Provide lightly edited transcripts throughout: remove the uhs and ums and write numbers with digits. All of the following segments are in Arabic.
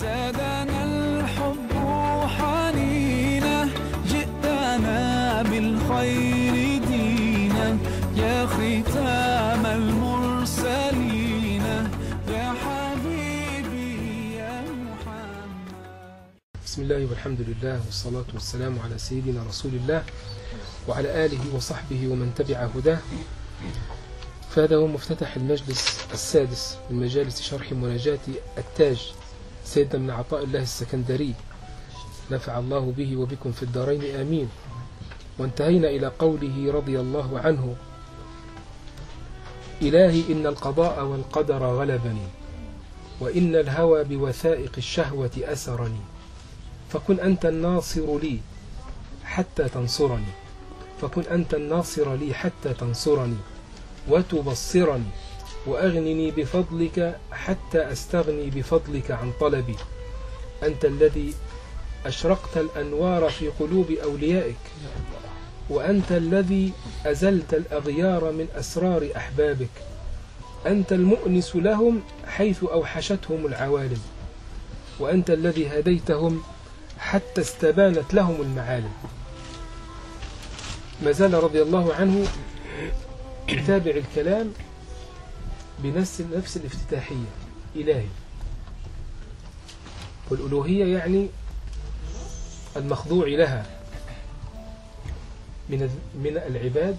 زادنا الحب حنينا جئتنا بالخير دينا يا ختام المرسلين يا حبيبي يا محمد. بسم الله والحمد لله والصلاة والسلام على سيدنا رسول الله وعلى آله وصحبه ومن تبع هداه. فهذا هو مفتتح المجلس السادس من مجالس شرح مناجاة التاج سيدنا بن عطاء الله السكندري، نفع الله به وبكم في الدارين آمين. وانتهينا إلى قوله رضي الله عنه: إلهي إن القضاء والقدر غلبني، وإن الهوى بوثائق الشهوة أسرني، فكن أنت الناصر لي حتى تنصرني، فكن أنت الناصر لي حتى تنصرني وتبصرني، وأغنني بفضلك حتى أستغني بفضلك عن طلبي. أنت الذي أشرقت الأنوار في قلوب أوليائك، وأنت الذي أزلت الأغيار من أسرار أحبابك. أنت المؤنس لهم حيث أوحشتهم العوالم، وأنت الذي هديتهم حتى استبانت لهم المعالم. ما زال رضي الله عنه يتابع الكلام بنفس الافتتاحية: إلهي. والألوهية يعني المخضوع لها من العباد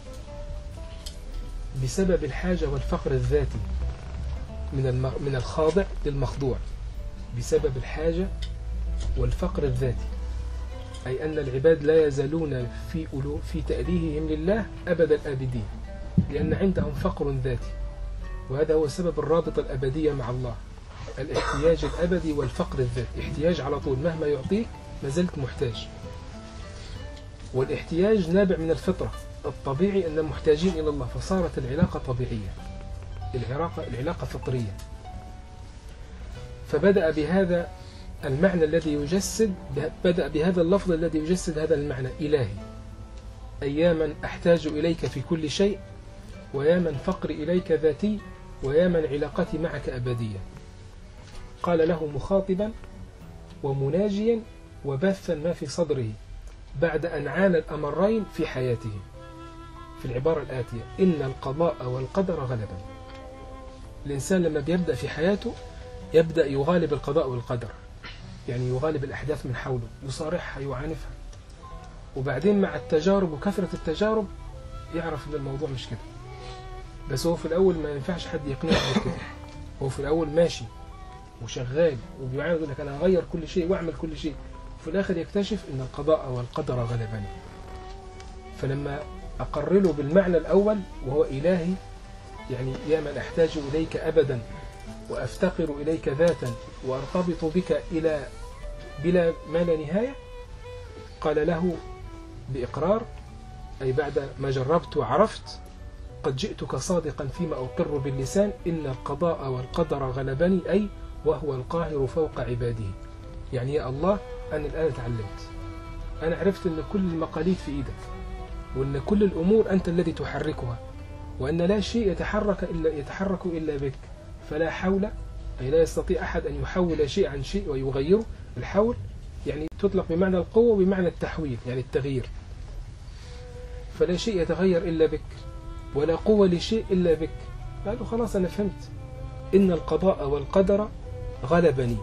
بسبب الحاجة والفقر الذاتي، من الخاضع للمخضوع بسبب الحاجة والفقر الذاتي، أي أن العباد لا يزالون في تأليههم لله أبد الآبدين، لأن عندهم فقر ذاتي، وهذا هو سبب الرابطة الأبدية مع الله: الاحتياج الأبدي والفقر الذاتي. احتياج على طول، مهما يعطيك ما زلت محتاج. والاحتياج نابع من الفطرة، الطبيعي أن محتاجين إلى الله، فصارت العلاقة طبيعية، العلاقة فطرية. فبدأ بهذا المعنى الذي يجسد، بدأ بهذا اللفظ الذي يجسد هذا المعنى: إلهي، أي يا من أحتاج إليك في كل شيء، ويا من فقري إليك ذاتي، ويا من علاقتي معك أبدية. قال له مخاطبا ومناجيا وبثا ما في صدره بعد أن عانى الأمرين في حياته، في العبارة الآتية: إن القضاء والقدر غلبا. الإنسان لما بيبدأ في حياته يبدأ يغالب القضاء والقدر، يعني يغالب الأحداث من حوله، يصارحها، يعانفها، وبعدين مع التجارب وكثرة التجارب يعرف أن الموضوع مش كده. بس هو في الأول ما ينفعش حد يقنعه بكده، هو في الأول ماشي وشغال وبيعاند، يقول لك أنا أغير كل شيء وأعمل كل شيء، وفي الآخر يكتشف أن القضاء والقدر غلبني. فلما أقر له بالمعنى الأول وهو إلهي، يعني يا من أحتاج إليك أبدا وأفتقر إليك ذاتا وأرتبط بك إلى بلا ما لا نهاية، قال له بإقرار، أي بعد ما جربت وعرفت: قد جئتك صادقا فيما أقر باللسان، إن القضاء والقدر غلبني، أي وهو القاهر فوق عباده. يعني يا الله، أنا الآن تعلمت، أنا عرفت أن كل المقاليد في إيدك، وأن كل الأمور أنت الذي تحركها، وأن لا شيء يتحرك إلا بك، فلا حول، أي لا يستطيع أحد أن يحول شيء عن شيء ويغيره. الحول يعني تطلق بمعنى القوة وبمعنى التحويل، يعني التغيير. فلا شيء يتغير إلا بك، ولا قوة لشيء إلا بك. قالوا خلاص أنا فهمت، إن القضاء والقدر غلبني.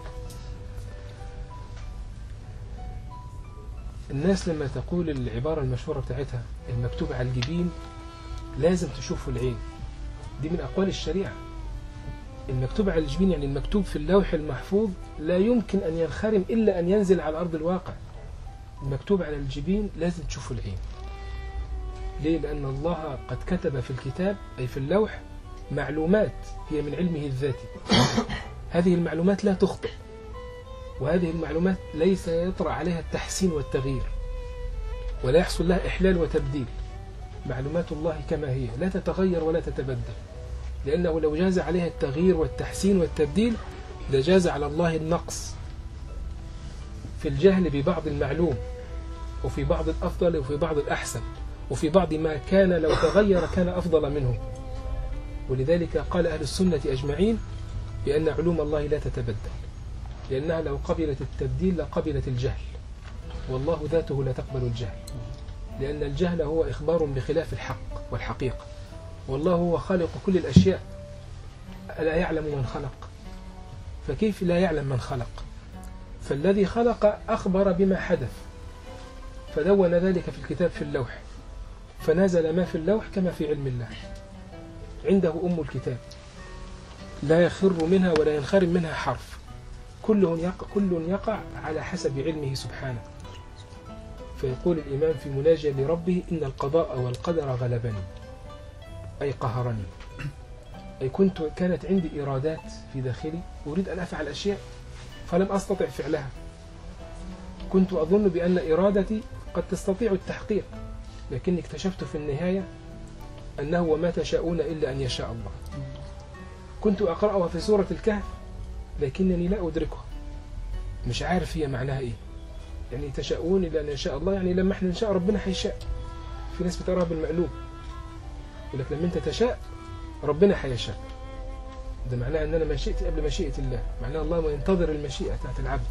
الناس لما تقول العبارة المشهورة بتاعتها المكتوب على الجبين لازم تشوفه العين، دي من أقوال الشريعة. المكتوب على الجبين يعني المكتوب في اللوح المحفوظ لا يمكن أن ينخرم إلا أن ينزل على أرض الواقع. المكتوب على الجبين لازم تشوفه العين. ليه؟ لأن الله قد كتب في الكتاب، أي في اللوح، معلومات هي من علمه الذاتي. هذه المعلومات لا تخطئ، وهذه المعلومات ليس يطرأ عليها التحسين والتغيير، ولا يحصل لها إحلال وتبديل. معلومات الله كما هي لا تتغير ولا تتبدل، لأنه لو جاز عليها التغيير والتحسين والتبديل لجاز على الله النقص في الجهل ببعض المعلوم، وفي بعض الأفضل وفي بعض الأحسن، وفي بعض ما كان لو تغير كان أفضل منه. ولذلك قال أهل السنة أجمعين بأن علوم الله لا تتبدل، لأنها لو قبلت التبديل لقبلت الجهل، والله ذاته لا تقبل الجهل، لأن الجهل هو إخبار بخلاف الحق والحقيقة، والله هو خالق كل الأشياء، ألا يعلم من خلق؟ فكيف لا يعلم من خلق؟ فالذي خلق أخبر بما حدث، فدون ذلك في الكتاب في اللوح، فنزل ما في اللوح كما في علم الله، عنده أم الكتاب لا يخر منها ولا ينخرم منها حرف، كل يقع على حسب علمه سبحانه. فيقول الإمام في مناجاة لربه: إن القضاء والقدر غلبني، أي قهرني، أي كانت عندي إرادات في داخلي أريد أن أفعل أشياء فلم أستطع فعلها، كنت أظن بأن إرادتي قد تستطيع التحقيق، لكني اكتشفت في النهاية أنه وما تشاءون إلا أن يشاء الله. كنت أقرأها في سورة الكهف لكنني لا أدركها، مش عارف هي معناها إيه. يعني تشاءون إلا أن يشاء الله، يعني لما احنا نشاء ربنا هيشاء. في ناس بتقراها بالمقلوب، يقول لك لما أنت تشاء ربنا هيشاء، ده معناه أن أنا مشيئتي قبل مشيئة الله، معناه الله ما ينتظر المشيئة بتاعت العبد،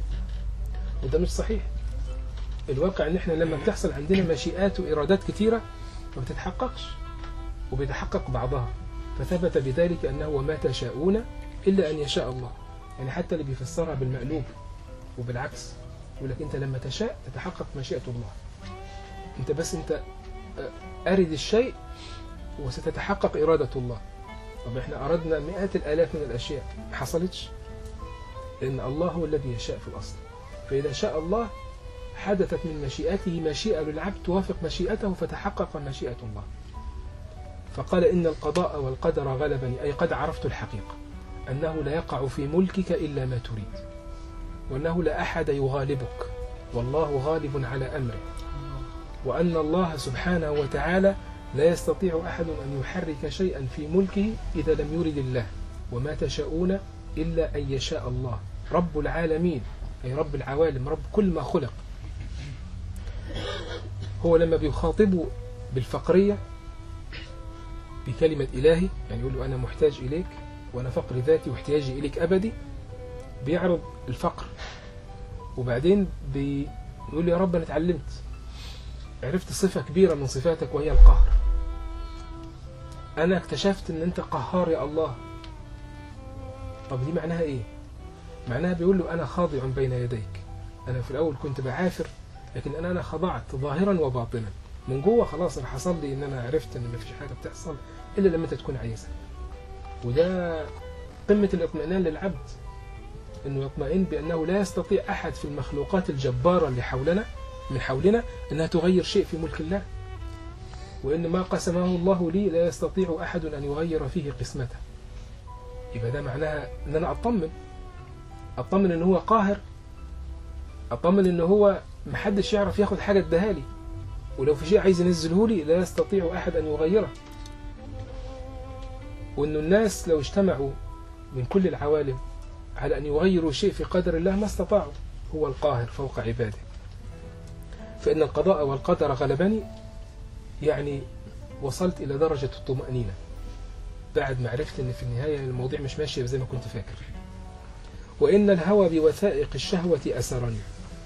وده مش صحيح. الواقع أن احنا لما بتحصل عندنا مشيئات وإرادات كتيرة ما بتتحققش، وبيتحقق بعضها، فثبت بذلك أنه وما تشاءون إلا أن يشاء الله. يعني حتى اللي بيفسرها بالمقلوب وبالعكس يقول لك أنت لما تشاء تتحقق مشيئة الله، أنت بس أنت أرد الشيء وستتحقق إرادة الله. طب احنا أردنا مئات الآلاف من الأشياء ما حصلتش، لأن الله هو الذي يشاء في الأصل. فإذا شاء الله حدثت من مشيئته مشيئة للعبد توافق مشيئته فتحقق مشيئة الله. فقال: إن القضاء والقدر غلبني، أي قد عرفت الحقيقة أنه لا يقع في ملكك إلا ما تريد، وأنه لا أحد يغالبك، والله غالب على أمره، وأن الله سبحانه وتعالى لا يستطيع أحد أن يحرك شيئا في ملكه إذا لم يرد الله، وما تشاءون إلا أن يشاء الله رب العالمين، أي رب العوالم، رب كل ما خلق. هو لما بيخاطبه بالفقرية بكلمة إلهي، يعني يقول له أنا محتاج إليك وأنا فقر ذاتي واحتياجي إليك أبدي، بيعرض الفقر، وبعدين بيقول له يا رب أنا اتعلمت، عرفت صفة كبيرة من صفاتك وهي القهر، أنا اكتشفت أن أنت قهار يا الله. طب دي معناها إيه؟ معناها بيقول له أنا خاضع بين يديك، أنا في الأول كنت بعافر، لكن أنا خضعت ظاهرا وباطنا، من جوه خلاص أنا حصل لي أن أنا عرفت أن مفيش حاجة بتحصل إلا لما أنت تكون عايزها. وده قمة الاطمئنان للعبد، أنه يطمئن بأنه لا يستطيع أحد في المخلوقات الجبارة اللي من حولنا أنها تغير شيء في ملك الله، وإن ما قسمه الله لي لا يستطيع أحد أن يغير فيه قسمته. يبقى ده معناها أن أنا أطمن أنه هو قاهر، أطمن أنه هو محدش يعرف ياخد حاجة اداها لي، ولو في شيء عايز ينزله لي لا يستطيع أحد أن يغيره، وأن الناس لو اجتمعوا من كل العوالم على أن يغيروا شيء في قدر الله ما استطاعوا، هو القاهر فوق عباده. فإن القضاء والقدر غلبني، يعني وصلت إلى درجة الطمأنينة بعد ما عرفت أن في النهاية الموضوع مش ماشي زي ما كنت فاكر. وإن الهوى بوثائق الشهوة أسرني.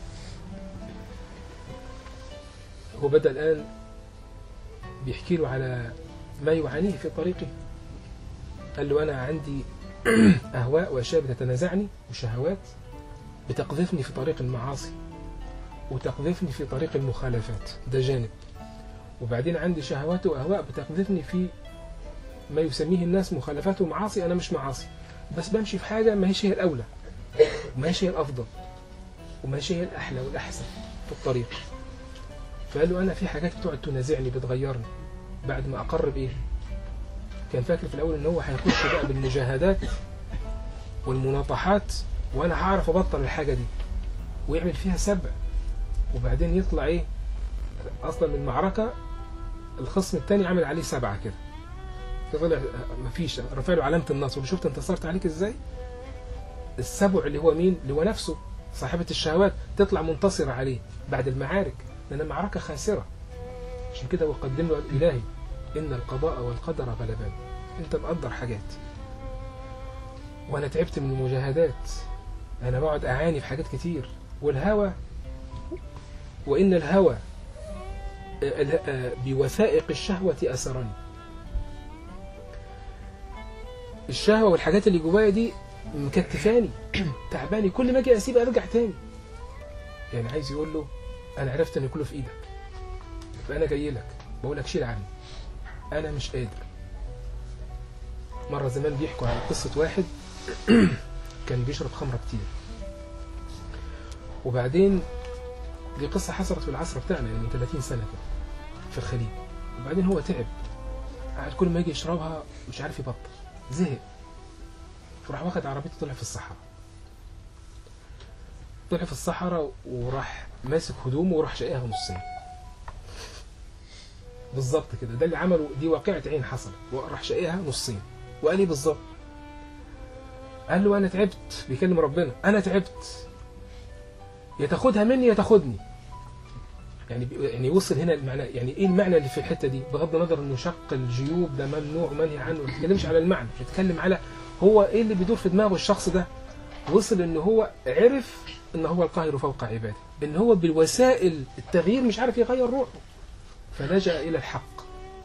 هو بدأ الآن بيحكي له على ما يعانيه في طريقه. قال له أنا عندي أهواء وأشياء بتتنازعني وشهوات بتقذفني في طريق المعاصي وتقذفني في طريق المخالفات، ده جانب. وبعدين عندي شهوات وأهواء بتقذفني في ما يسميه الناس مخالفات ومعاصي، أنا مش معاصي بس بمشي في حاجة ما هيش هي الأولى وما هيش هي الأفضل وما هيش هي الأحلى والأحسن في الطريق. فقال له أنا في حاجات بتقعد تنازعني بتغيرني. بعد ما أقرب إيه؟ كان فاكر في الأول إن هو هيخش بقى بالمجاهدات والمناطحات وأنا هعرف أبطل الحاجة دي ويعمل فيها سبع، وبعدين يطلع إيه؟ أصلا من المعركة الخصم الثاني عمل عليه 7 كده، فطلع مفيش، رفع له علامة النصر. شفت انتصرت عليك إزاي؟ السبع اللي هو مين؟ اللي هو نفسه صاحبة الشهوات تطلع منتصرة عليه بعد المعارك، لأن المعركة خاسرة. عشان كده وقدم له الإلهي إن القضاء والقدر غلبان. أنت مقدر حاجات وأنا تعبت من المجاهدات أنا بقعد أعاني في حاجات كتير. والهوى، وإن الهوى بوثائق الشهوة أسرني. الشهوة والحاجات اللي جوايا دي مكتفاني، تعباني، كل ما أجي أسيب أرجع تاني. يعني عايز يقول له أنا عرفت إن كله في إيدك، فأنا جاي لك بقول لك شيل عني، أنا مش قادر. مرة زمان بيحكوا عن قصة واحد كان بيشرب خمرة كتير، وبعدين دي قصة حصلت في العصر بتاعنا يعني من 30 سنة كده في الخليج. وبعدين هو تعب، قاعد كل ما يجي يشربها مش عارف يبطل، زهق، فراح واخد عربيته طلع في الصحراء. طلع في الصحراء وراح ماسك هدومه وراح شقيها نصين بالظبط كده. ده اللي عمله، دي واقعة عين حصلت، وراح شقيها نصين. وقال لي بالظبط، قال له أنا تعبت، بيكلم ربنا، أنا تعبت، يا تاخدها مني يا تاخدني. يعني وصل هنا المعنى. يعني ايه المعنى اللي في الحته دي؟ بغض النظر انه شق الجيوب ده ممنوع ومنهي عنه، ما بيتكلمش على المعنى، بيتكلم على هو ايه اللي بيدور في دماغه الشخص ده. وصل ان هو عرف ان هو القاهر فوق عباده، ان هو بالوسائل التغيير مش عارف يغير روحه، فلجأ الى الحق،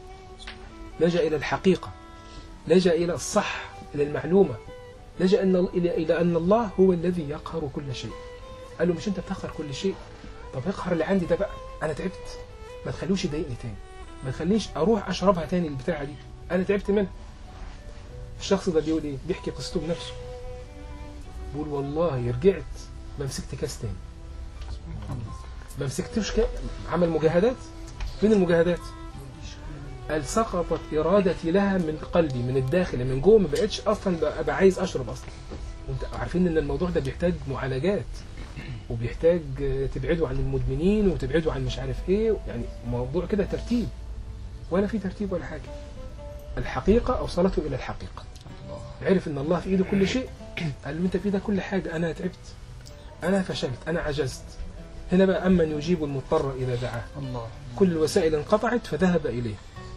لجأ الى الحقيقه، لجأ الى الصح، الى المعلومه، لجأ الى ان الله هو الذي يقهر كل شيء. قال له مش انت بتقهر كل شيء؟ طب اقهر اللي عندي ده بقى، انا تعبت، ما تخلوش يضايقني تاني، ما تخليش اروح اشربها تاني البتاعه دي، انا تعبت منها. الشخص ده بيقول ايه؟ بيحكي قصته بنفسه، بيقول والله رجعت ما مسكت كاس تاني، ما مسكتوش عمل مجاهدات. من المجاهدات؟ قال سقطت ارادتي لها من قلبي، من الداخل، من جوه، ما بقتش اصلا ابقى عايز اشرب اصلا. وانت عارفين ان الموضوع ده بيحتاج معالجات، وبيحتاج تبعدوا عن المدمنين وتبعدوا عن مش عارف ايه، يعني موضوع كده ترتيب، ولا في ترتيب ولا حاجة. الحقيقة أوصلته إلى الحقيقة، عرف ان الله في ايده كل شيء. قال له انت في ايدك كل حاجة، انا تعبت، انا فشلت، انا عجزت. هنا بقى أمن يجيب المضطر إذا دعاه. الله. كل الوسائل انقطعت فذهب إليه.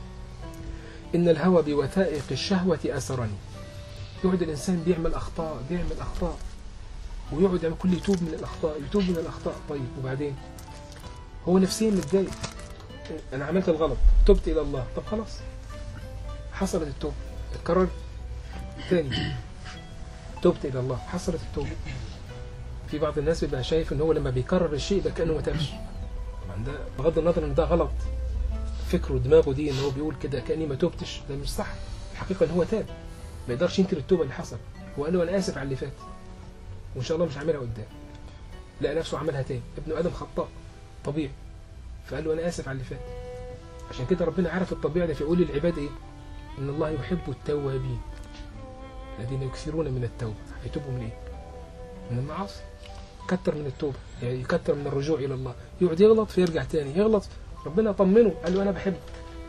إن الهوى بوثائق الشهوة أسرني. يقعد الإنسان بيعمل أخطاء، بيعمل أخطاء، ويقعد يعمل كل يتوب من الأخطاء، يتوب من الأخطاء. طيب وبعدين هو نفسيا متضايق، أنا عملت الغلط، تبت إلى الله. طب خلاص، حصلت التوبة، اتكرر تاني، تبت إلى الله، حصلت التوبة. في بعض الناس بيبقى شايف إن هو لما بيكرر الشيء ده كأنه ما تابش. طبعا ده بغض النظر إن ده غلط، فكره دماغه دي إن هو بيقول كده كأني ما توبتش، ده مش صح. الحقيقة إن هو تاب، ما يقدرش ينكر التوبة اللي حصل. هو قال له أنا آسف على اللي فات، وإن شاء الله مش هعملها قدام. لقى نفسه عملها تاني، ابن آدم خطاء طبيعي، فقال له أنا آسف على اللي فات. عشان كده ربنا عرف الطبيعة ده فيقول للعباد إيه؟ إن الله يحب التوابين الذين يكثرون من التوبة. هيتوبوا من إيه؟ من المعاصي. كتر من التوبة، يعني يكتر من الرجوع إلى الله. يقعد يغلط فيرجع تاني، يغلط، ربنا طمنه، قال له أنا بحبك،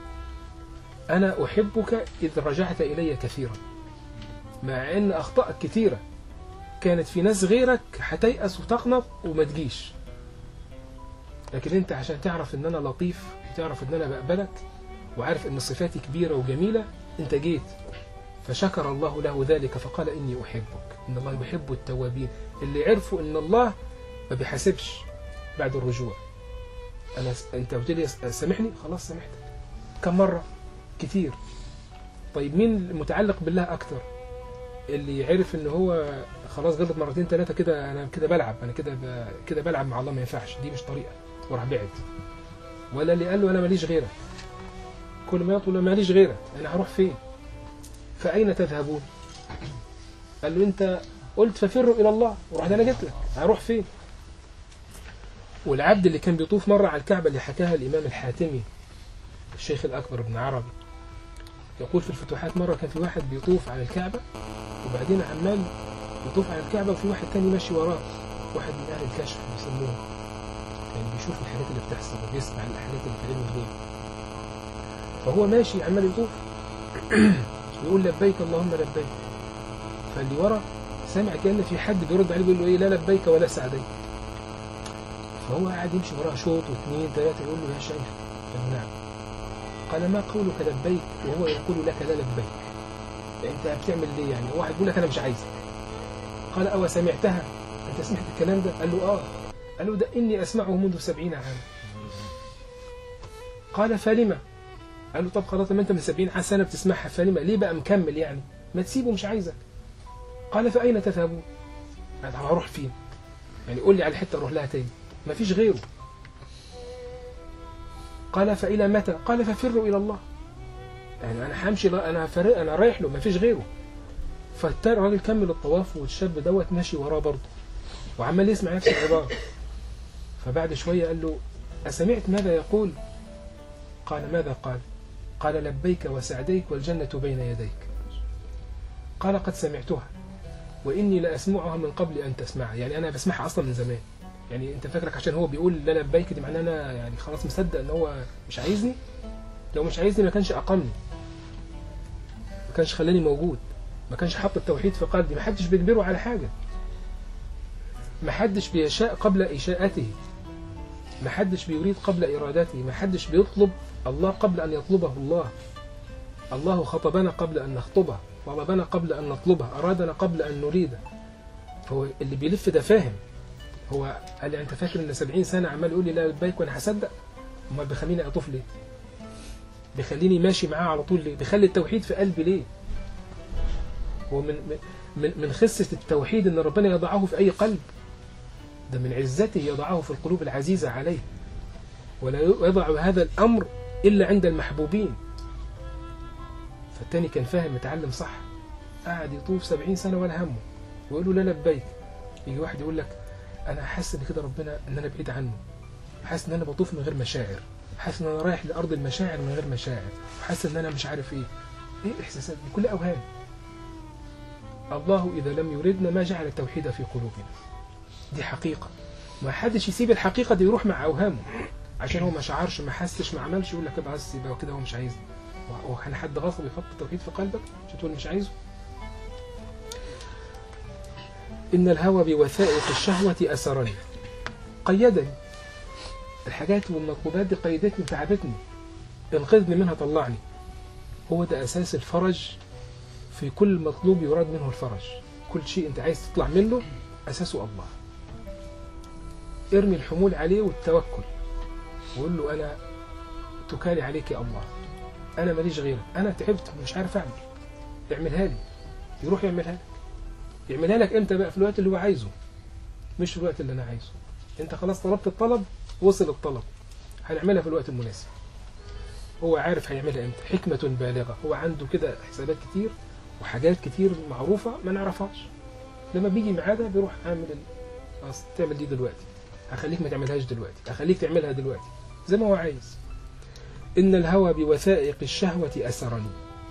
أنا أحبك إذ رجعت إلي كثيرا. مع أن أخطاءك كثيرة كانت في ناس غيرك هتيأس وتقنط وما تجيش، لكن أنت عشان تعرف أن أنا لطيف، وتعرف أن أنا بقبلك، وعارف أن صفاتي كبيرة وجميلة، أنت جيت. فشكر الله له ذلك فقال إني أحبك. إن الله يحب التوابين، اللي عرفوا أن الله ما بيحاسبش بعد الرجوع. أنت قلت لي سامحني، خلاص سامحتك. كم مرة؟ كتير. طيب مين متعلق بالله أكتر؟ اللي عرف أنه هو خلاص غلط مرتين ثلاثة كده، أنا كده بلعب، أنا كده بلعب مع الله، ما ينفعش، دي مش طريقة، وراح بعد. ولا اللي قال له أنا ماليش غيرك، كل ما يطول ماليش غيرك، أنا هروح فين؟ فأين تذهبون؟ قال له أنت قلت ففروا إلى الله، ورحت أنا جيت لك، هروح فين؟ والعبد اللي كان بيطوف مرة على الكعبة اللي حكاها الإمام الحاتمي الشيخ الأكبر ابن عربي، يقول في الفتوحات مرة كان في واحد بيطوف على الكعبة، وبعدين عمال يطوف على الكعبة وفي واحد تاني ماشي وراه، واحد من أهل الكشف بيسموه، يعني بيشوف الحاجات اللي بتحصل وبيسمع الحاجات اللي في علم الغيب. فهو ماشي عمال يطوف يقول لبيك اللهم لبيك، فاللي ورا سامع كأن في حد بيرد عليه بيقول له ايه، لا لبيك ولا سعديك. فهو قاعد يمشي وراه شوط واثنين ثلاثة، يقول له يا شيخ، قال نعم. قال ما قولك لبيك وهو يقول لك لا لبيك، يعني انت بتعمل ليه؟ يعني واحد يقول لك انا مش عايزك. قال او سمعتها؟ أنت سمعت الكلام ده؟ قال له قال له ده إني أسمعه منذ 70 عاما. قال فلما؟ قال له طب خلاص، ما أنت من 70 سنة بتسمعها، فلما ليه بقى مكمل يعني؟ ما تسيبه، مش عايزك. قال فأين تذهبون؟ قال هروح فين؟ يعني قول لي على حتة أروح لها تاني، ما فيش غيره. قال فإلى متى؟ قال ففروا إلى الله. يعني أنا همشي، أنا رايح له، ما فيش غيره. فالراجل كمل الطواف، والشاب دوت ماشي وراه برضه وعمال يسمع نفس العبارة. فبعد شوية قال له أسمعت ماذا يقول؟ قال ماذا قال؟ قال لبيك وسعديك والجنة بين يديك. قال قد سمعتها وإني لأسمعها من قبل أن تسمعها. يعني أنا بسمعها أصلا من زمان. يعني أنت فاكرك عشان هو بيقول لا لبيك دي معناه أنا يعني خلاص مصدق أن هو مش عايزني؟ لو مش عايزني ما كانش أقامني، ما كانش خلاني موجود، ما كانش حط التوحيد في قلبي. ما حدش بيجبره على حاجة، ما حدش بيشاء قبل إشاءته، ما حدش بيريد قبل إرادته، ما حدش بيطلب الله قبل أن يطلبه الله. الله خطبنا قبل أن نخطبه، طلبنا قبل أن نطلبه، أرادنا قبل أن نريده. فهو اللي بيلف ده فاهم. هو قال لي أنت فاكر إن 70 سنة عمال يقول لي لا لبيك وأنا هصدق؟ أمال بيخليني أطوف ليه؟ بيخليني ماشي معاه على طول ليه؟ بيخلي التوحيد في قلبي ليه؟ هو من خصة التوحيد إن ربنا يضعه في أي قلب. ده من عزته يضعه في القلوب العزيزة عليه، ولا يضع هذا الأمر إلا عند المحبوبين. فالتاني كان فاهم متعلم صح، قاعد يطوف 70 سنة ولا همه، ويقول له لا لبيك. يجي واحد يقول لك أنا حاسس إن كده ربنا إن أنا بعيد عنه، حاسس إن أنا بطوف من غير مشاعر، حاسس إن أنا رايح لأرض المشاعر من غير مشاعر، حاسس إن أنا مش عارف إيه الإحساسات دي كلها أوهام. الله إذا لم يردنا ما جعل التوحيد في قلوبنا. دي حقيقة. ما حدش يسيب الحقيقة دي يروح مع أوهامه عشان هو ما شعرش، ما حسش، ما عملش، يقول لك بس يبقى كده هو مش عايزني. وكان حد غصب يحط التوحيد في قلبك عشان تقول مش عايزه؟ إن الهوى بوثائق الشهوة أسرني، قيدني. الحاجات والمطلوبات دي قيدتني، تعبتني، انقذني منها، طلعني. هو ده أساس الفرج. في كل مطلوب يراد منه الفرج. كل شيء أنت عايز تطلع منه أساسه الله. ارمي الحمول عليه والتوكل، وقول له أنا تكالي عليك يا الله، أنا ماليش غيرك، أنا تعبت مش عارف أعمل، اعملها لي. يروح يعملها لك. يعملها لك إمتى بقى؟ في الوقت اللي هو عايزه، مش في الوقت اللي أنا عايزه. أنت خلاص طلبت الطلب، وصل الطلب، هنعملها في الوقت المناسب. هو عارف هيعملها إمتى، حكمة بالغة. هو عنده كده حسابات كتير وحاجات كتير معروفة ما نعرفهاش. لما بيجي ميعادها بيروح عامل تعمل دي دلوقتي، هخليك ما تعملهاش دلوقتي، هخليك تعملها دلوقتي زي ما هو عايز. إن الهوى بوثائق الشهوة أسرني.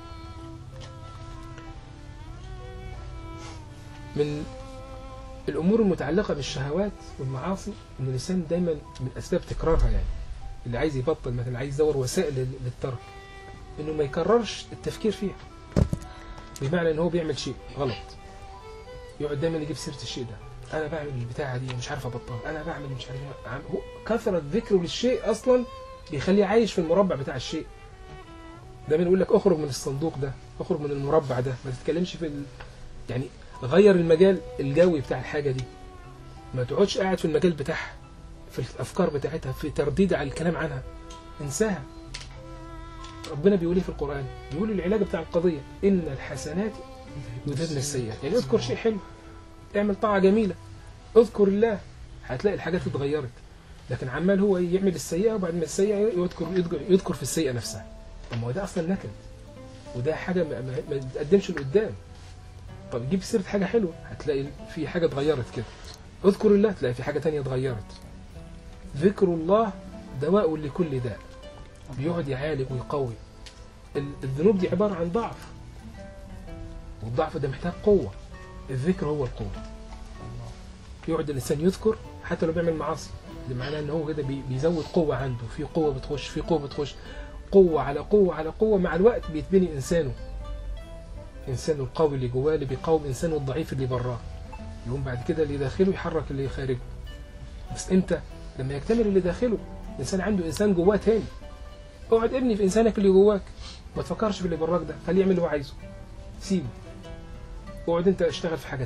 من الأمور المتعلقة بالشهوات والمعاصي إن الإنسان دايما من أسباب تكرارها، يعني اللي عايز يبطل مثلا، عايز يدور وسائل للترك، إنه ما يكررش التفكير فيها. بمعنى إن هو بيعمل شيء غلط، يقعد دايما يجيب سيرة الشيء ده، أنا بعمل البتاعة دي ومش عارف أبطل، أنا بعمل مش عارف إيه. هو كثرة ذكره للشيء أصلا بيخليه عايش في المربع بتاع الشيء. دايما يقول لك اخرج من الصندوق ده، اخرج من المربع ده، ما تتكلمش في يعني غير المجال الجوي بتاع الحاجة دي، ما تقعدش قاعد في المجال بتاعها، في الأفكار بتاعتها، في ترديد على الكلام عنها، انساها. ربنا بيقول في القرآن، بيقول العلاج بتاع القضية إن الحسنات يذهبن السيئات. يعني اذكر شيء حلو، اعمل طاعة جميلة، اذكر الله، هتلاقي الحاجات اتغيرت. لكن عمال هو يعمل السيئة، وبعد ما السيئة يذكر في السيئة نفسها. طب ما هو ده أصلا نكد، وده حاجة ما بتقدمش لقدام. طب جيب سيرة حاجة حلوة، هتلاقي في حاجة اتغيرت كده. اذكر الله، تلاقي في حاجة تانية اتغيرت. ذكر الله دواء لكل داء، بيقعد يعالج ويقوي. الذنوب دي عبارة عن ضعف، والضعف ده محتاج قوة. الذكر هو القوة. يقعد الإنسان يذكر حتى لو بيعمل معاصي، ده معناه ان هو كده بيزود قوة عنده، في قوة بتخش، في قوة بتخش، قوة على قوة على قوة. مع الوقت بيتبني إنسانه القوي اللي جواه، اللي بيقاوم إنسانه الضعيف اللي براه. يقوم بعد كده اللي داخله يحرك اللي خارجه. بس امتى؟ لما يكتمل اللي داخله، الإنسان عنده إنسان جواه تاني. اقعد ابني في إنسانك اللي جواك، ما تفكرش في اللي براك ده، خليه يعمل اللي هو عايزه، سيبه. اقعد انت اشتغل في حاجة تانية.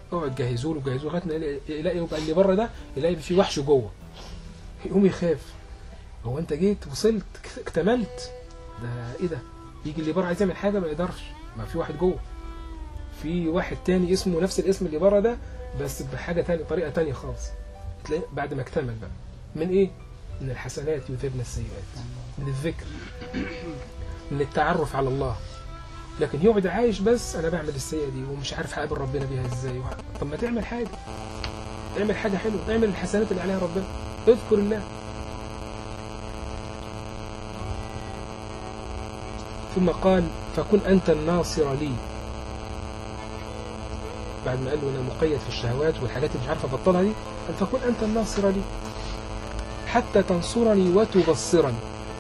اقعد جهزوا له لغايه ما يلاقي يبقى اللي بره ده يلاقي في وحش جوه، يقوم يخاف. هو انت جيت وصلت اكتملت، ده ايه ده؟ يجي اللي بره عايز يعمل حاجه ما يقدرش، ما في واحد جوه، في واحد تاني اسمه نفس الاسم اللي بره ده بس بحاجه تانية، طريقه تانية خالص. تلاقي بعد ما اكتمل بقى من ايه؟ من الحسنات يذهبن السيئات، من الذكر، من التعرف على الله. لكن يقعد عايش بس انا بعمل السيئه دي ومش عارف هقابل ربنا بيها ازاي. طب ما تعمل حاجه، اعمل حاجه حلوه، اعمل الحسنات اللي عليها ربنا، اذكر الله. ثم قال فكن انت الناصر لي، بعد ما قال له انا مقيد في الشهوات والحاجات اللي مش عارف ابطلها دي، قال فكن انت الناصر لي حتى تنصرني وتبصرني.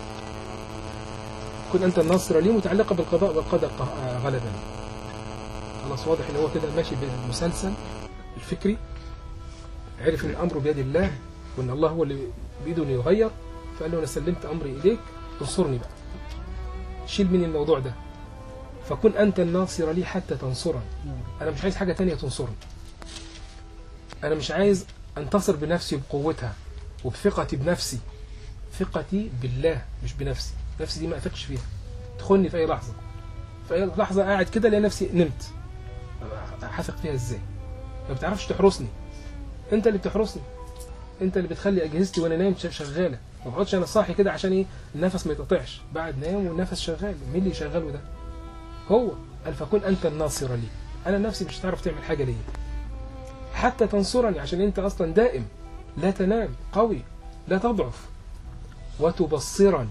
كن انت الناصر لي متعلقه بالقضاء والقدر غلبني. خلاص واضح ان هو كده ماشي بالمسلسل الفكري، عرف ان الامر بيد الله وان الله هو اللي بايده انه يغير، فقال له انا سلمت امري اليك، انصرني بقى، شيل مني الموضوع ده. فكن انت الناصر لي حتى تنصرني. انا مش عايز حاجه تانية تنصرني، انا مش عايز انتصر بنفسي بقوتها وبثقتي بنفسي، ثقتي بالله مش بنفسي. نفسي دي ما اثقش فيها، تخوني في اي لحظه، في اي لحظه قاعد كده الاقي نفسي نمت، هثق فيها ازاي؟ ما بتعرفش تحرسني، انت اللي بتحرسني، انت اللي بتخلي اجهزتي وانا نايم شغاله، ما بقعدش انا صاحي كده عشان ايه؟ النفس ما يتقطعش، بعد نايم والنفس شغال. مين اللي يشغله ده؟ هو. قال فكن انت الناصر لي، انا نفسي مش هتعرف تعمل حاجه ليا حتى تنصرني، عشان انت اصلا دائم لا تنام، قوي لا تضعف. وتبصرني،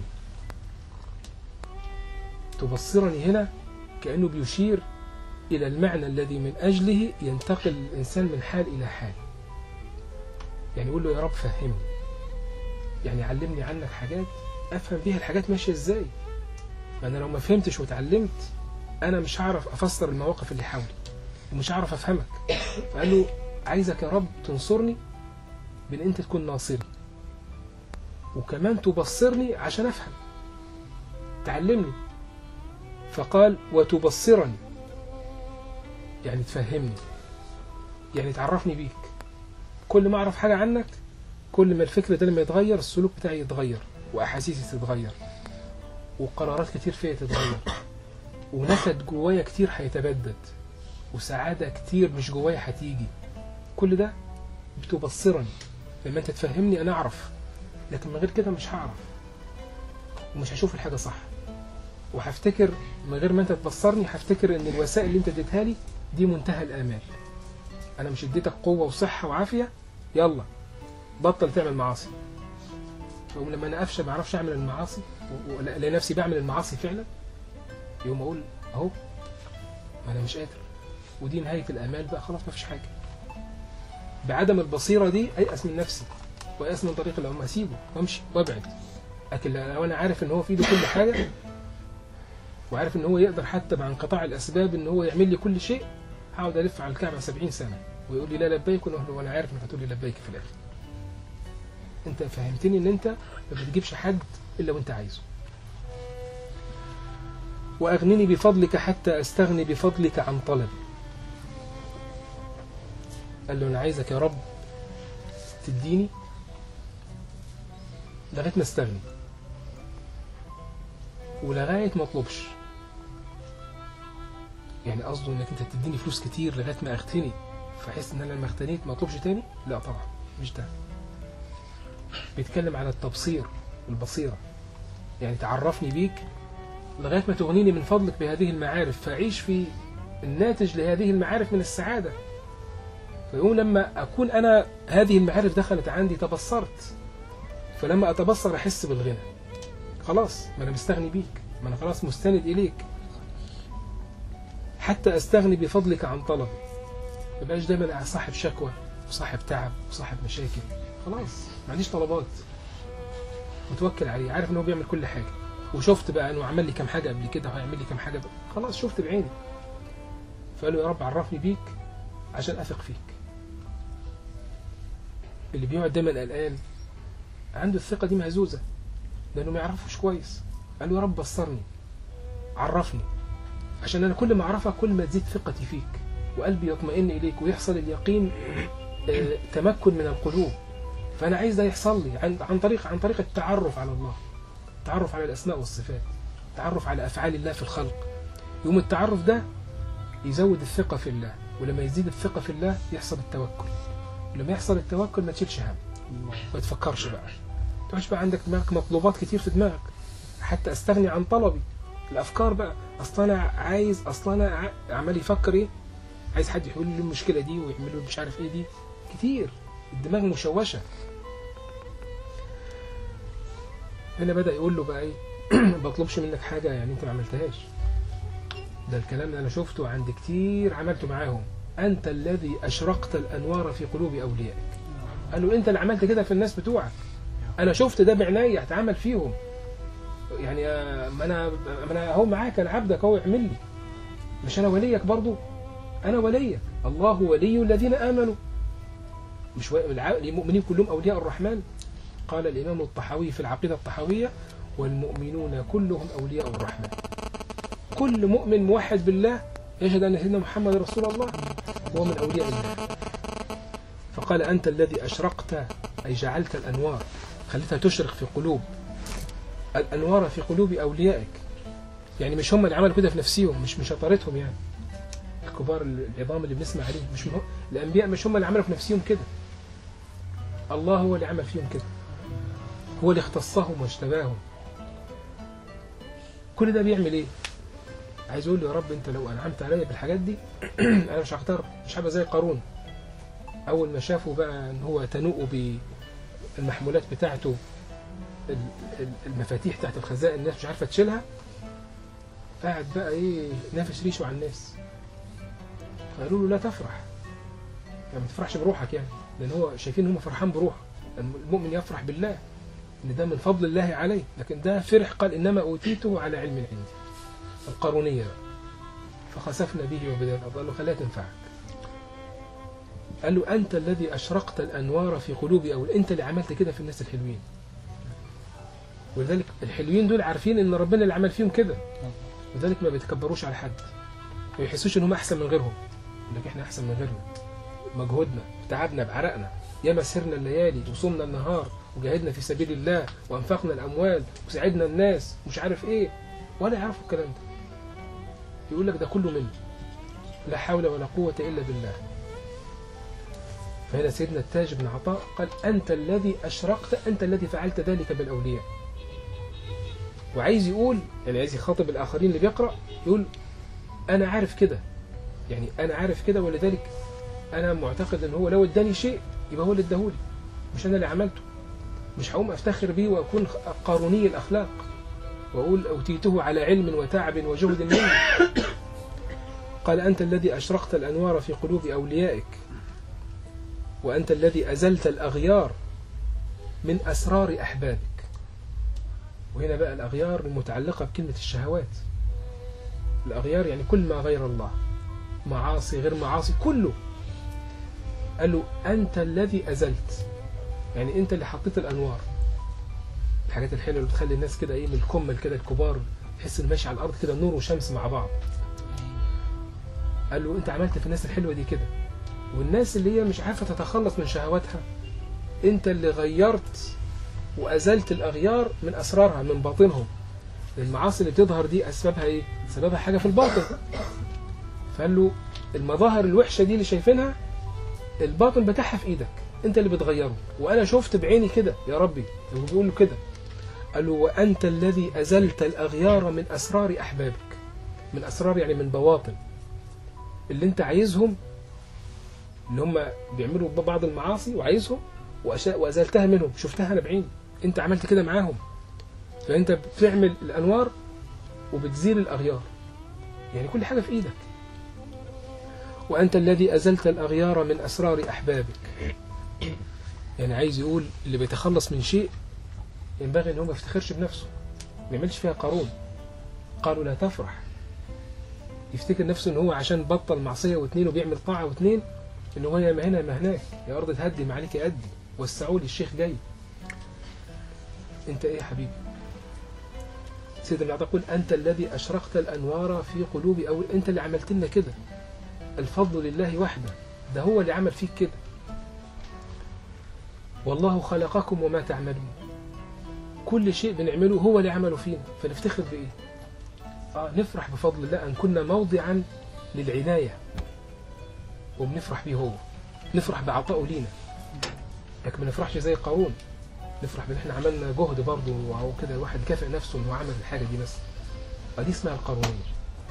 تبصرني هنا كأنه بيشير إلى المعنى الذي من أجله ينتقل الإنسان من حال إلى حال. يعني يقول له يا رب فهمني، يعني علمني عنك حاجات أفهم بيها الحاجات ماشية إزاي. فأنا لو ما فهمتش وتعلمت أنا مش هعرف أفسر المواقف اللي حولي ومش هعرف أفهمك. فقال له عايزك يا رب تنصرني بأن أنت تكون ناصري، وكمان تبصرني عشان أفهم، تعلمني. فقال وتبصرني، يعني تفهمني، يعني تعرفني بيك. كل ما أعرف حاجة عنك كل ما الفكر ده لما يتغير السلوك بتاعي يتغير، وأحاسيسي تتغير، وقرارات كتير فيها تتغير، ونكد جوايا كتير هيتبدد، وسعادة كتير مش جوايا هتيجي. كل ده بتبصرني، لما أنت تفهمني أنا أعرف، لكن من غير كده مش هعرف ومش هشوف الحاجة صح، وهفتكر من غير ما أنت تبصرني هفتكر إن الوسائل اللي أنت اديتها لي دي منتهى الآمال. أنا مش اديتك قوة وصحة وعافية، يلا بطل تعمل معاصي. فيقوم لما أنا أفشل ما أعرفش أعمل المعاصي ولا نفسي بعمل المعاصي فعلا، يوم أقول أهو ما أنا مش قادر، ودي نهاية الآمال بقى، خلاص ما فيش حاجة. بعدم البصيرة دي أيأس من نفسي وأيأس من طريق الأمة، أسيبه وأمشي وأبعد. لكن لو أنا عارف إن هو في إيده كل حاجة، وعارف إن هو يقدر حتى مع انقطاع الأسباب إن هو يعمل لي كل شيء، هقعد ألف على الكعبة 70 سنة ويقول لي لا لبيك، وأنا عارف إنك هتقول لي لبيك في الآخر. أنت فهمتني إن أنت ما بتجيبش حد إلا وأنت عايزه. وأغنني بفضلك حتى أستغني بفضلك عن طلبي. قال له أنا عايزك يا رب تديني لغاية ما استغني، ولغاية ما اطلبش. يعني قصده انك انت تديني فلوس كتير لغاية ما اغتني، فحس ان انا لما اغتنيت ما اطلبش تاني. لا طبعا مش ده. بيتكلم على التبصير والبصيرة، يعني تعرفني بيك لغاية ما تغنيني من فضلك بهذه المعارف، فأعيش في الناتج لهذه المعارف من السعادة. فيقوم لما أكون أنا هذه المعارف دخلت عندي تبصرت، فلما أتبصر أحس بالغنى. خلاص ما أنا مستغني بيك، ما أنا خلاص مستند إليك. حتى أستغني بفضلك عن طلبي، ما بقاش دايما صاحب شكوى وصاحب تعب وصاحب مشاكل. خلاص ما عنديش طلبات، متوكل عليه، عارف إنه بيعمل كل حاجة، وشفت بقى إنه عمل لي كم حاجة قبل كده وهيعمل لي كم حاجة بقى. خلاص شفت بعيني. فقال له يا رب عرفني بيك عشان أثق فيك. اللي بيقعد دايما قلقان عنده الثقة دي مهزوزة لأنه ما يعرفوش كويس. قال له يا رب بصرني، عرفني، عشان أنا كل ما أعرفك كل ما تزيد ثقتي فيك وقلبي يطمئن إليك ويحصل اليقين، تمكن من القلوب. فأنا عايز ده يحصل لي عن طريق التعرف على الله، التعرف على الأسماء والصفات، التعرف على أفعال الله في الخلق. يوم التعرف ده يزود الثقة في الله، ولما يزيد الثقة في الله يحصل التوكل، ولما يحصل التوكل ما تشيلش هم، ما تفكرش بقى، ما تقعدش بقى عندك دماغك مطلوبات كتير في دماغك حتى أستغني عن طلبي. الأفكار بقى، أصلا أنا عمال يفكر إيه، عايز حد يحل له المشكلة دي ويعمل له مش عارف إيه دي، كتير، الدماغ مشوشة. هنا بدأ يقول له بقى إيه بطلبش منك حاجة يعني أنت ما عملتهاش، ده الكلام اللي أنا شفته عند كتير عملته معاهم. أنت الذي أشرقت الأنوار في قلوب أوليائك. قال له أنت اللي عملت كده في الناس بتوعك، أنا شفت ده بعناية هتعمل فيهم، يعني ما أنا أهو معاك، أنا عبدك أهو، اعمل لي، مش أنا وليك برضو؟ أنا وليك، الله ولي الذين آمنوا، مش المؤمنين كلهم أولياء الرحمن. قال الإمام الطحاوي في العقيدة الطحاوية: والمؤمنون كلهم أولياء الرحمن. كل مؤمن موحد بالله يشهد أن سيدنا محمد رسول الله هو من أولياء الله. فقال أنت الذي أشرقت، أي جعلت الأنوار، خليتها تشرق في قلوب، الأنوار في قلوب أوليائك. يعني مش هم اللي عملوا كده في نفسهم، مش شطارتهم يعني، الكبار العظام اللي بنسمع عليهم، مش الأنبياء مش هم اللي عملوا في نفسهم كده، الله هو اللي عمل فيهم كده، هو اللي اختصهم واجتباهم. كل ده بيعمل ايه؟ عايز يقول له يا رب انت لو انعمت عليا بالحاجات دي انا مش هختار، مش هبقى زي قارون. اول ما شافوا بقى ان هو تنوء بالمحمولات بتاعته، المفاتيح بتاعت الخزائن الناس مش عارفه تشيلها، قاعد بقى ايه نافش ريشه على الناس. قالوا له لا تفرح، يعني ما تفرحش بروحك، يعني لان هو شايفين هم فرحان بروحه. المؤمن يفرح بالله ان ده من فضل الله عليه، لكن ده فرح قال انما اوتيته على علم عندي. القارونيه بقى. فخسفنا به وبدار الارض، قال له خليها تنفعك. قال له انت الذي اشرقت الانوار في قلوب انت اللي عملت كده في الناس الحلوين. ولذلك الحلوين دول عارفين ان ربنا اللي عمل فيهم كده، ولذلك ما بيتكبروش على حد، ما يحسوش انهم احسن من غيرهم، لكن احنا احسن من غيرنا، مجهودنا تعبنا بعرقنا، ياما سهرنا الليالي وصمنا النهار وجاهدنا في سبيل الله وانفقنا الاموال وساعدنا الناس ومش عارف ايه، ولا يعرفوا الكلام ده. يقول لك ده كله منه، لا حول ولا قوة الا بالله. فهنا سيدنا التاج بن عطاء قال انت الذي اشرقت، انت الذي فعلت ذلك بالاولياء. وعايز يقول، يعني عايز يخاطب الاخرين اللي بيقرأ، يقول انا عارف كده، يعني انا عارف كده، ولذلك انا معتقد ان هو لو اداني شيء يبقى هو اللي اداهولي، مش انا اللي عملته. مش هقوم افتخر بيه واكون قاروني الاخلاق واقول اوتيته على علم وتعب وجهد مني. قال انت الذي اشرقت الانوار في قلوب اوليائك، وانت الذي ازلت الاغيار من اسرار احبابك. وهنا بقى الاغيار المتعلقه بكلمه الشهوات. الاغيار يعني كل ما غير الله، معاصي غير معاصي كله. قال له أنت الذي أزلت، يعني أنت اللي حطيت الأنوار، الحاجات الحلوة اللي بتخلي الناس كده إيه من الكمل كده الكبار، تحس إن ماشي على الأرض كده نور وشمس مع بعض. قال له أنت عملت في الناس الحلوة دي كده، والناس اللي هي مش عارفة تتخلص من شهواتها أنت اللي غيرت وأزلت الأغيار من أسرارها، من باطنهم. المعاصي اللي بتظهر دي أسبابها إيه؟ سببها حاجة في الباطن. فقال له المظاهر الوحشة دي اللي شايفينها الباطن بتاعها في ايدك، انت اللي بتغيره، وانا شفت بعيني كده يا ربي. هو بيقول له كده، قال له وانت الذي ازلت الاغيار من اسرار احبابك. من اسرار يعني من بواطن اللي انت عايزهم، اللي هم بيعملوا بعض المعاصي وعايزهم، وازلتها منهم، شفتها انا بعيني، انت عملت كده معاهم. فانت بتعمل الانوار وبتزيل الاغيار، يعني كل حاجه في ايدك. وأنت الذي أزلت الأغيار من أسرار أحبابك. يعني عايز يقول اللي بيتخلص من شيء ينبغي أنه ما يفتخرش بنفسه، ما يعملش فيها قارون. قالوا لا تفرح، يفتكر نفسه أنه هو عشان بطل معصية واثنين وبيعمل طاعة واثنين أنه هو يا ما هنا ما هناك، يا أرض تهدي ما عليك أدي، وسعوا لي الشيخ جاي. أنت إيه يا حبيبي؟ سيدنا العطاء يقول أنت الذي أشرقت الأنوار في قلوب، أو أنت اللي عملت لنا كده. الفضل لله وحده، ده هو اللي عمل فيك كده. والله خلقكم وما تعملون، كل شيء بنعمله هو اللي عمله فينا، فنفتخر بإيه؟ نفرح بفضل الله أن كنا موضعا للعناية، وبنفرح بيه هو، نفرح بعطائه لينا. لكن ما نفرحش زي قارون، نفرح بان احنا عملنا جهد برضه وهو كده الواحد كافئ نفسه انه عمل الحاجة دي بس. ودي اسمها القارونية.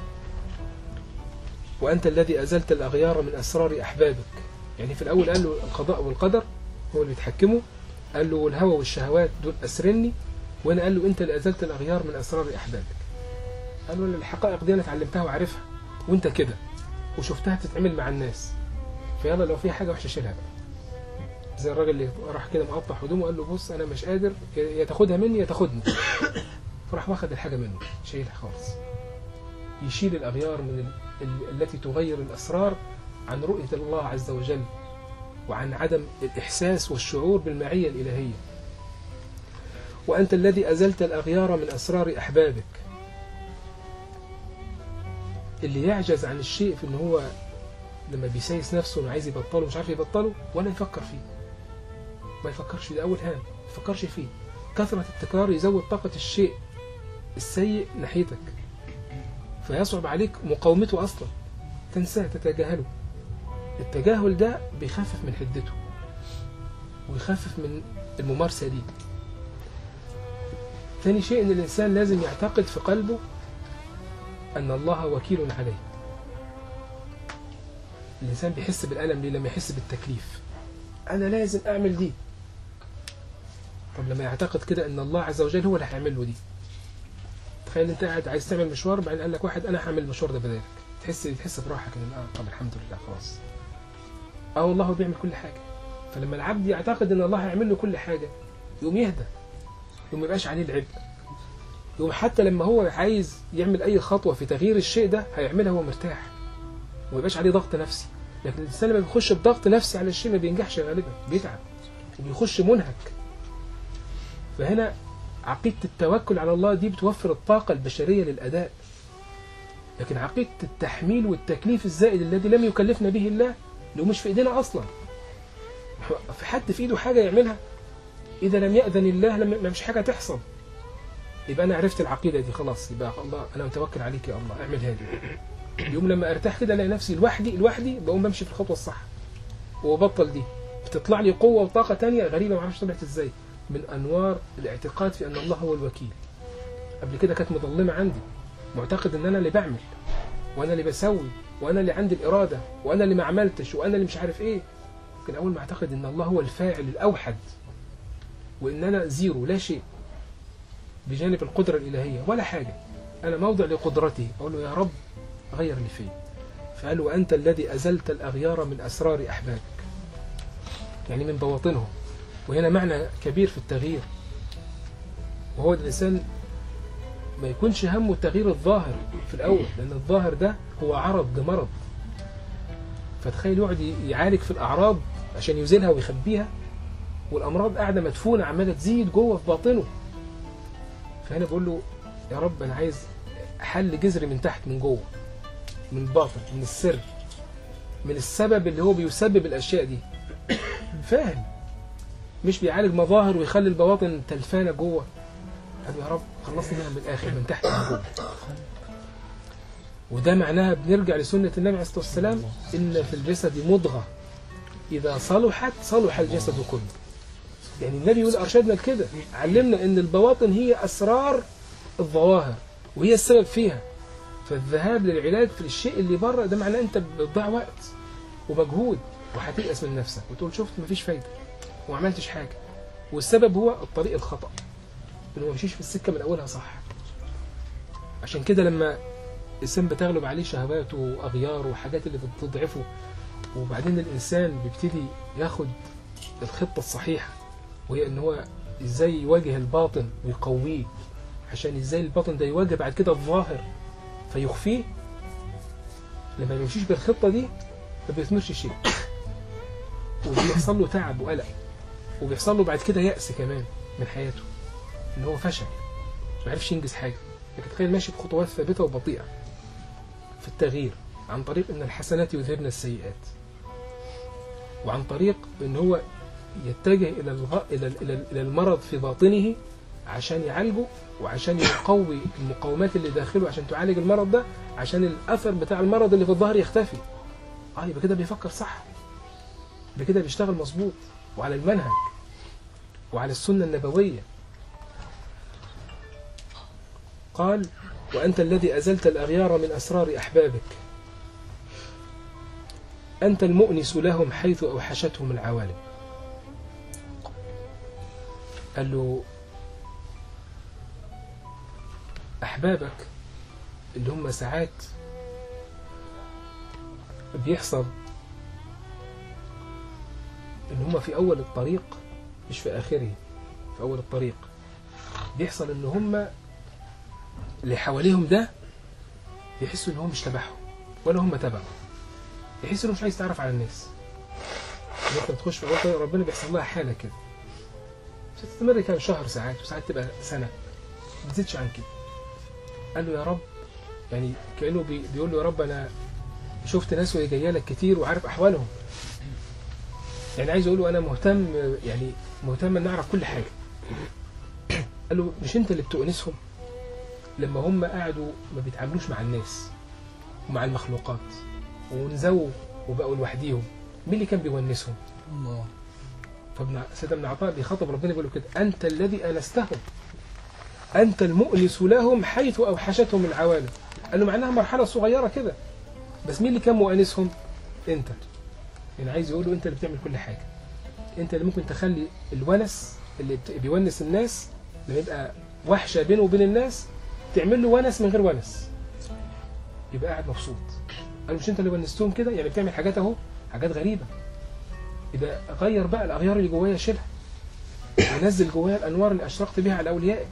وأنت الذي أزلت الأغيار من أسرار أحبابك. يعني في الأول قال له القضاء والقدر هو اللي بيتحكمه، قال له والهوى والشهوات دول أسرني، وأنا قال له أنت اللي أزلت الأغيار من أسرار أحبابك. قال له الحقائق دي أنا اتعلمتها وعارفها وأنت كده وشفتها بتتعمل مع الناس، فيلا لو في حاجة وحشة شيلها بقى. زي الراجل اللي راح كده مقطع هدومه قال له بص أنا مش قادر، يا تاخدها مني يا تاخدني، فراح واخد الحاجة منه شايلها خالص. يشيل الأغيار من التي تغير الأسرار عن رؤية الله عز وجل، وعن عدم الإحساس والشعور بالمعية الإلهية. وأنت الذي أزلت الأغيار من أسرار أحبابك. اللي يعجز عن الشيء في إن هو لما بيسايس نفسه إنه عايز يبطله مش عارف يبطله ولا يفكر فيه، ما يفكرش فيه، ده أول هام، ما يفكرش فيه. كثرة التكرار يزود طاقة الشيء السيء ناحيتك، فيصعب عليك مقاومته أصلا، تنساه تتجاهله. التجاهل ده بيخفف من حدته ويخفف من الممارسة دي. ثاني شيء ان الانسان لازم يعتقد في قلبه ان الله وكيل عليه. الانسان بيحس بالألم ليه؟ لما يحس بالتكليف، انا لازم اعمل دي. طب لما يعتقد كده ان الله عز وجل هو اللي هيعمل له دي، تخيل انت قاعد عايز تعمل مشوار بعدين قال لك واحد انا هعمل المشوار ده بدالك، تحس براحه كده. طب الحمد لله خلاص، والله بيعمل كل حاجه. فلما العبد يعتقد ان الله هيعمل له كل حاجه يقوم يهدى، يقوم ما يبقاش عليه العبء، يقوم حتى لما هو عايز يعمل اي خطوه في تغيير الشيء ده هيعملها وهو مرتاح وما يبقاش عليه ضغط نفسي. لكن الانسان لما بيخش بضغط نفسي على الشيء ما بينجحش غالبا، بيتعب وبيخش منهك. فهنا عقيدة التوكل على الله دي بتوفر الطاقة البشرية للأداء. لكن عقيدة التحميل والتكليف الزائد الذي لم يكلفنا به الله لو مش في إيدينا أصلا. في حد في إيده حاجة يعملها؟ إذا لم يأذن الله ما مش حاجة تحصل. يبقى أنا عرفت العقيدة دي خلاص، يبقى الله أنا متوكل عليك يا الله اعملها لي. اليوم لما أرتاح كده ألاقي نفسي لوحدي بقوم بمشي في الخطوة الصح وبطل دي، بتطلع لي قوة وطاقة تانية غريبة ما اعرفش طلعت إزاي، من أنوار الاعتقاد في أن الله هو الوكيل. قبل كده كانت مظلمة عندي، معتقد أن أنا اللي بعمل وأنا اللي بسوي وأنا اللي عندي الإرادة وأنا اللي ما عملتش وأنا اللي مش عارف إيه. لكن أول ما أعتقد أن الله هو الفاعل الأوحد وأن أنا زيرو لا شيء بجانب القدرة الإلهية ولا حاجة، أنا موضع لقدرته، أقول له يا رب غير لي فيه. فقال وأنت الذي أزلت الأغيار من أسرار أحبابك، يعني من بواطنهم. وهنا معنى كبير في التغيير، وهو الإنسان ما يكونش همه التغيير الظاهر في الأول، لأن الظاهر ده هو عرض لمرض. فتخيل يقعد يعالج في الأعراض عشان يزيلها ويخبيها، والأمراض قاعدة مدفونة عمالة تزيد جوه في باطنه. فهنا بقول له يا رب أنا عايز حل جذري من تحت، من جوه، من الباطن، من السر، من السبب اللي هو بيسبب الأشياء دي. فاهم؟ مش بيعالج مظاهر ويخلي البواطن تلفانة جوه. قال يا رب خلصني منها من الآخر، من تحت من جوه. وده معناها بنرجع لسنة النبي عليه الصلاة والسلام، إن في الجسد مضغة إذا صلحت صلح الجسد كله. يعني النبي يقول أرشدنا لكده، علمنا إن البواطن هي أسرار الظواهر وهي السبب فيها. فالذهاب للعلاج في الشيء اللي بره ده معناه أنت بتضيع وقت ومجهود وهتيأس من نفسك وتقول شفت مفيش فايدة وما عملتش حاجة، والسبب هو الطريق الخطأ، إنه ما مشيش في السكة من أولها صح. عشان كده لما الإنسان بتغلب عليه شهواته وأغياره وحاجات اللي بتضعفه، وبعدين الإنسان بيبتدي ياخد الخطة الصحيحة، وهي إن هو إزاي يواجه الباطن ويقويه، عشان إزاي الباطن ده يواجه بعد كده الظاهر فيخفيه. لما يمشيش بالخطة دي ما بيثمرش شيء، وبيحصل له تعب وقلق، وبيحصل له بعد كده يأس كمان من حياته، إن هو فشل ما عرفش ينجز حاجة. لكن تخيل ماشي بخطوات ثابتة وبطيئة في التغيير. عن طريق ان الحسنات يذهبن السيئات، وعن طريق ان هو يتجه الى المرض في باطنه عشان يعالجه، وعشان يقوي المقاومات اللي داخله عشان تعالج المرض ده، عشان الاثر بتاع المرض اللي في الظهر يختفي. يبقى كده بيفكر صح، يبقى كده بيشتغل مظبوط وعلى المنهج وعلى السنة النبوية. قال: وأنت الذي أزلت الأغيار من أسرار أحبابك، أنت المؤنس لهم حيث أوحشتهم العوالم. قال له: أحبابك اللي هم ساعات بيحصل إن هم في أول الطريق مش في آخره، في أول الطريق بيحصل إن هم اللي حواليهم ده يحسوا إن هم مش تبعهم ولا هم تبعه، يحسوا إنه مش عايز يتعرف على الناس. ممكن تخش في أول طريق ربنا بيحصل لها حالة كده تستمر كام شهر ساعات، وساعات تبقى سنة، ما تزيدش عن كده. قال له: يا رب، يعني كأنه بيقول له: يا رب أنا شفت ناس وهي جايه لك كتير وعارف أحوالهم، يعني عايز أقول له أنا مهتم، يعني مهتم أن أعرف كل حاجة. قال له: مش أنت اللي بتؤنسهم لما هم قعدوا ما بيتعاملوش مع الناس ومع المخلوقات ونزووا وبقوا لوحديهم، مين اللي كان بيونسهم؟ الله. سيدنا ابن عطاء بيخاطب ربنا بيقول له كده: أنت الذي أنستهم، أنت المؤنس لهم حيث أوحشتهم العوالم. قال له: معناها مرحلة صغيرة كده، بس مين اللي كان مؤنسهم؟ أنت. يعني عايز يقول له أنت اللي بتعمل كل حاجة، أنت اللي ممكن تخلي الونس اللي بيونس الناس لما يبقى وحشة بينه وبين الناس تعمل له ونس من غير ونس، يبقى قاعد مبسوط. قال له: مش أنت اللي ونستهم كده؟ يعني بتعمل حاجات أهو، حاجات غريبة، يبقى غير بقى الأغيار اللي جوايا، شيلها ونزل جوايا الأنوار اللي أشرقت بها على أوليائك.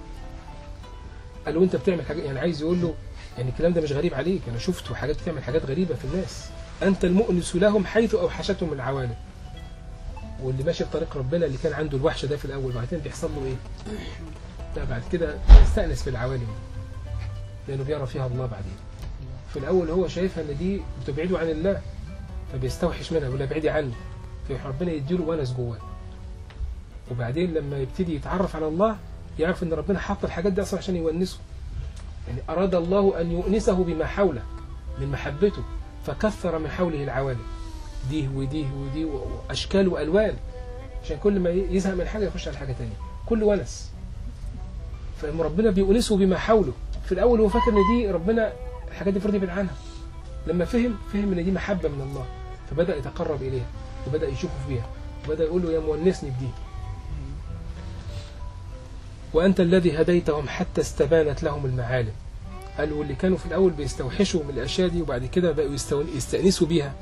قال له: أنت بتعمل حاجات، يعني عايز يقول له يعني الكلام ده مش غريب عليك، أنا شفته حاجات بتعمل حاجات غريبة في الناس. أنت المؤنس لهم حيث أوحشتهم العوالم. واللي ماشي في طريق ربنا اللي كان عنده الوحشة ده في الأول، بعدين بيحصل له إيه؟ لا، بعد كده يستأنس في العوالم لأنه بيرى فيها الله. بعدين في الأول هو شايفها إن دي بتبعده عن الله فبيستوحش منها، ولا بعيدي عني، فربنا يديله ونس جواه. وبعدين لما يبتدي يتعرف على الله يعرف إن ربنا حط الحاجات دي أصلا عشان يونسه. يعني أراد الله أن يؤنسه بما حوله من محبته، فكثر من حوله العوالم، دي ودي ودي وأشكال وألوان، عشان كل ما يزهق من حاجة يخش على حاجة تانية، كل ونس. فربنا بيؤنسه بما حوله. في الأول هو فاكر إن دي ربنا الحاجات دي المفروض يبعد عنها، لما فهم إن دي محبة من الله، فبدأ يتقرب إليها وبدأ يشوف فيها وبدأ يقول له: يا مونسني بدي. وأنت الذي هديتهم حتى استبانت لهم المعالم. قالوا اللي كانوا في الأول بيستوحشوا من الأشياء دي وبعد كده بقوا يستأنسوا بيها،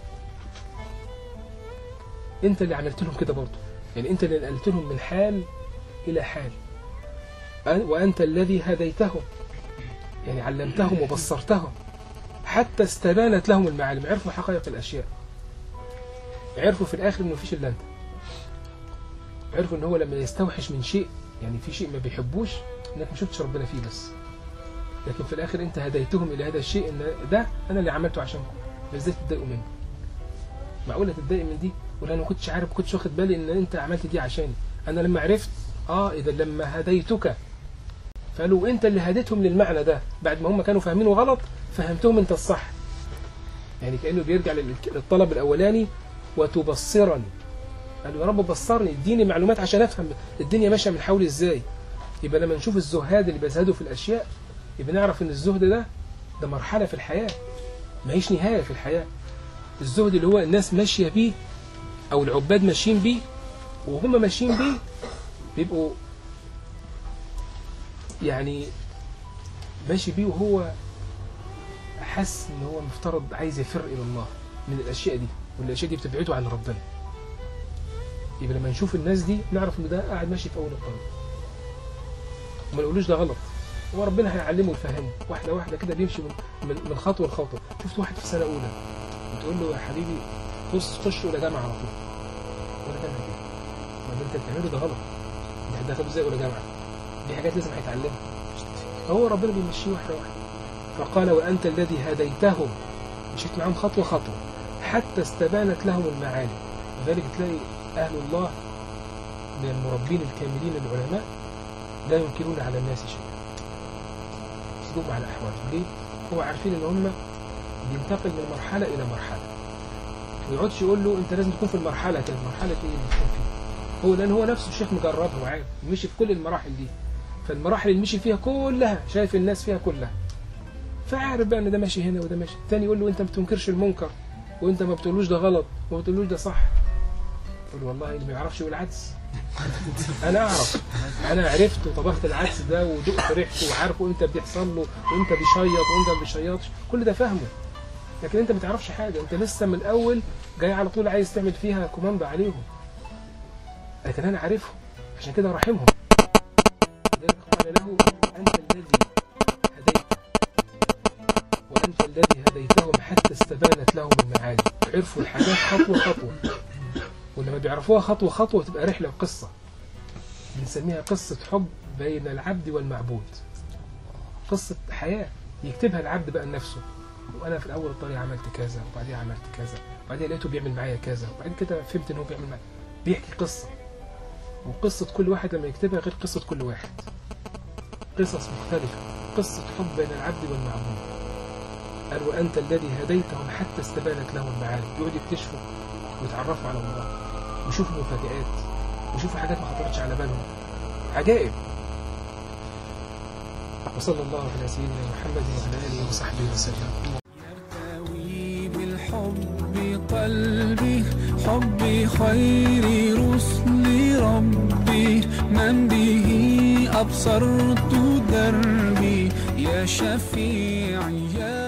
أنت اللي عملت لهم كده برضه، يعني أنت اللي نقلت لهم من حال إلى حال. وأنت الذي هديتهم، يعني علمتهم وبصرتهم حتى استبانت لهم المعالم، عرفوا حقائق الأشياء، عرفوا في الآخر إنه فيش إلا أنت، عرفوا إن هو لما يستوحش من شيء، يعني في شيء ما بيحبوش، إنك ما شفتش ربنا فيه بس، لكن في الآخر أنت هديتهم إلى هذا الشيء، إن ده أنا اللي عملته عشانكم، إزاي تتضايقوا منه؟ معقولة تتضايق من دي؟ ولا أنا ما كنتش عارف، ما كنتش واخد بالي إن أنت عملت دي عشاني، أنا لما عرفت إذا لما هديتك، فقالوا أنت اللي هديتهم للمعنى ده، بعد ما هم كانوا فاهمينه غلط فهمتهم أنت الصح. يعني كأنه بيرجع للطلب الأولاني: وتبصرني. قالوا: يا رب بصرني، اديني معلومات عشان أفهم الدنيا ماشية من حولي إزاي. يبقى لما نشوف الزهاد اللي بيزهدوا في الأشياء يبقى نعرف إن الزهد ده مرحلة في الحياة، ما هيش نهاية في الحياة. الزهد اللي هو الناس ماشية بيه أو العباد ماشيين بيه، وهم ماشيين بيه بيبقوا يعني ماشي بيه وهو حس إن هو مفترض عايز يفر إلى الله من الأشياء دي، والأشياء دي بتبعده عن ربنا. يبقى لما نشوف الناس دي نعرف إن ده قاعد ماشي في أول الطريق، وما نقولوش ده غلط، هو ربنا هيعلمه ويفهمه واحدة واحدة كده، بيمشي من خطوة لخطوة. شفت واحد في سنة أولى بتقول له: يا حبيبي خش أولى جامعة على طول، ولا جامعة كده، ما أنت بتعمله ده غلط، أنت هتدخله إزاي أولى جامعة؟ دي حاجات لازم هيتعلمها. هو ربنا بيمشيه واحدة واحدة. فقال: وأنت الذي هديتهم مشيت معاهم خطوة خطوة حتى استبانت لهم المعاني. لذلك تلاقي أهل الله من المربين الكاملين العلماء لا ينكرون على الناس شيئا، يسلوب على أحوالهم. ليه؟ هو عارفين إن هم بينتقل من مرحلة إلى مرحلة، ما يقعدش يقول له أنت لازم تكون في المرحلة كده، مرحلة إيه اللي تكون فيها؟ هو لأن هو نفسه الشيخ مجربها وعارف ومشي في كل المراحل دي، فالمراحل اللي مشي فيها كلها شايف الناس فيها كلها، فعارف بقى ان ده ماشي هنا وده ماشي. الثاني يقول له انت ما بتنكرش المنكر وانت ما بتقولوش ده غلط وما بتقولوش ده صح، يقول والله اللي ما يعرفش يقول عدس انا اعرف، انا عرفت وطبخت العدس ده ودقت ريحته وعارفه امتى بيحصل له وامتى بيشيط وامتى ما بيشيطش، كل ده فاهمه. لكن انت ما تعرفش حاجه، انت لسه من الاول جاي على طول عايز تعمل فيها كوماندا عليهم، لكن انا عارفهم عشان كده راحمهم. لذلك قال له انت الذي هديت وأنت الذي هديتهم حتى استبانت لهم المعاني، عرفوا الحاجات خطوة خطوة، ولما بيعرفوها خطوة خطوة تبقى رحلة وقصة، بنسميها قصة حب بين العبد والمعبود، قصة حياة يكتبها العبد بقى لنفسه. وأنا في الأول الطريق عملت كذا وبعدين عملت كذا وبعدين لقيته بيعمل معايا كذا وبعدين كده فهمت إن هو بيعمل معايا، بيحكي قصة، وقصة كل واحد لما يكتبها غير قصة كل واحد، قصص مختلفة، قصة حب بين العبد والمعبود. قال وأنت الذي هديتهم حتى استبانت لهم المعاني، يقعد يكتشفوا ويتعرفوا على الله ويشوفوا مفاجآت ويشوفوا حاجات ما خطرتش على بالهم، عجائب. وصلى الله على سيدنا محمد وعلى آله وصحبه وسلم. يرتوي بالحب قلبي، حب خير رسل ربي، من به أبصرت دربي، يا شفيعي يا